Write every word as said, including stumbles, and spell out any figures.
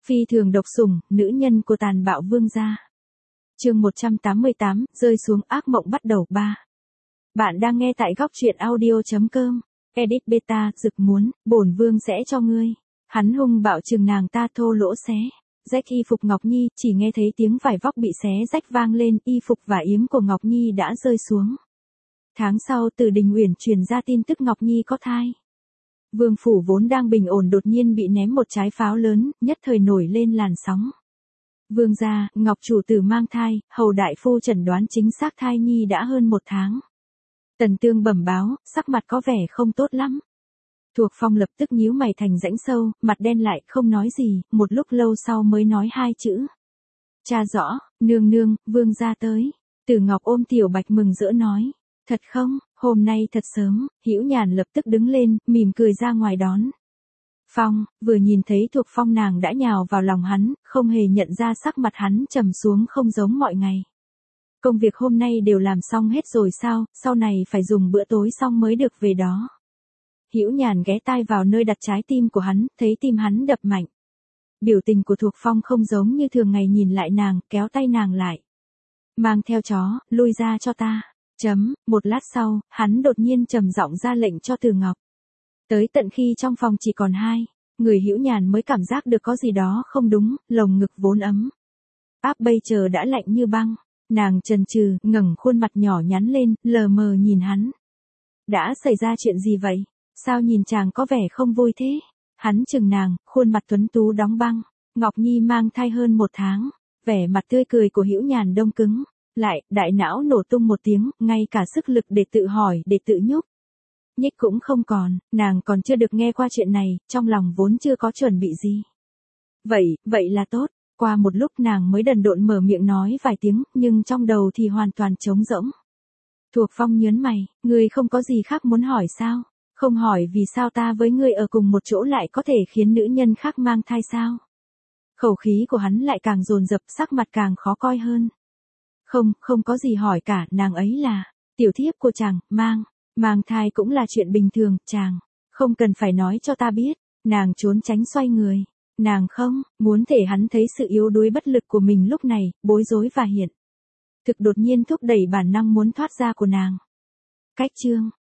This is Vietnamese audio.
Phi thường độc sủng, nữ nhân của tàn bạo vương gia. Chương một trăm tám mươi tám, rơi xuống ác mộng bắt đầu ba. Bạn đang nghe tại góc truyện audio chấm com. Edit beta, rực muốn, bổn vương sẽ cho ngươi. Hắn hung bạo chừng nàng ta thô lỗ xé. Rách y phục Ngọc Nhi, chỉ nghe thấy tiếng vải vóc bị xé rách vang lên, y phục và yếm của Ngọc Nhi đã rơi xuống. Tháng sau từ Đình Uyển truyền ra tin tức Ngọc Nhi có thai. Vương phủ vốn đang bình ổn đột nhiên bị ném một trái pháo lớn, nhất thời nổi lên làn sóng. Vương gia, Ngọc chủ tử mang thai, hầu đại phu chẩn đoán chính xác thai nhi đã hơn một tháng. Tần Tương bẩm báo, sắc mặt có vẻ không tốt lắm. Thuộc Phong lập tức nhíu mày thành rãnh sâu, mặt đen lại, không nói gì, một lúc lâu sau mới nói hai chữ. Cha rõ, nương nương, vương gia tới. Tử Ngọc ôm Tiểu Bạch mừng rỡ nói. Thật không, hôm nay thật sớm, Hữu Nhàn lập tức đứng lên, mỉm cười ra ngoài đón. Phong, vừa nhìn thấy Thuộc Phong nàng đã nhào vào lòng hắn, không hề nhận ra sắc mặt hắn trầm xuống không giống mọi ngày. Công việc hôm nay đều làm xong hết rồi sao, sau này phải dùng bữa tối xong mới được về đó. Hữu Nhàn ghé tai vào nơi đặt trái tim của hắn, thấy tim hắn đập mạnh. Biểu tình của Thuộc Phong không giống như thường ngày, nhìn lại nàng, kéo tay nàng lại. Mang theo chó, lui ra cho ta. Chấm, một lát sau, hắn đột nhiên trầm giọng ra lệnh cho Từ Ngọc. Tới tận khi trong phòng chỉ còn hai, người Hữu Nhàn mới cảm giác được có gì đó không đúng, lồng ngực vốn ấm. Áp bây giờ đã lạnh như băng, nàng chần chừ, ngẩng khuôn mặt nhỏ nhắn lên, lờ mờ nhìn hắn. Đã xảy ra chuyện gì vậy? Sao nhìn chàng có vẻ không vui thế? Hắn chừng nàng, khuôn mặt tuấn tú đóng băng. Ngọc Nhi mang thai hơn một tháng, vẻ mặt tươi cười của Hữu Nhàn đông cứng. Lại, đại não nổ tung một tiếng, ngay cả sức lực để tự hỏi, để tự nhúc. Nhích cũng không còn, nàng còn chưa được nghe qua chuyện này, trong lòng vốn chưa có chuẩn bị gì. Vậy, vậy là tốt, qua một lúc nàng mới đần độn mở miệng nói vài tiếng, nhưng trong đầu thì hoàn toàn trống rỗng. Thuộc Phong nhớn mày, ngươi không có gì khác muốn hỏi sao? Không hỏi vì sao ta với ngươi ở cùng một chỗ lại có thể khiến nữ nhân khác mang thai sao? Khẩu khí của hắn lại càng dồn dập, sắc mặt càng khó coi hơn. Không, không có gì hỏi cả, nàng ấy là tiểu thiếp của chàng, mang, mang thai cũng là chuyện bình thường, chàng, không cần phải nói cho ta biết. Nàng trốn tránh xoay người, nàng không, muốn để hắn thấy sự yếu đuối bất lực của mình lúc này, bối rối và hiện thực đột nhiên thúc đẩy bản năng muốn thoát ra của nàng. Cách chương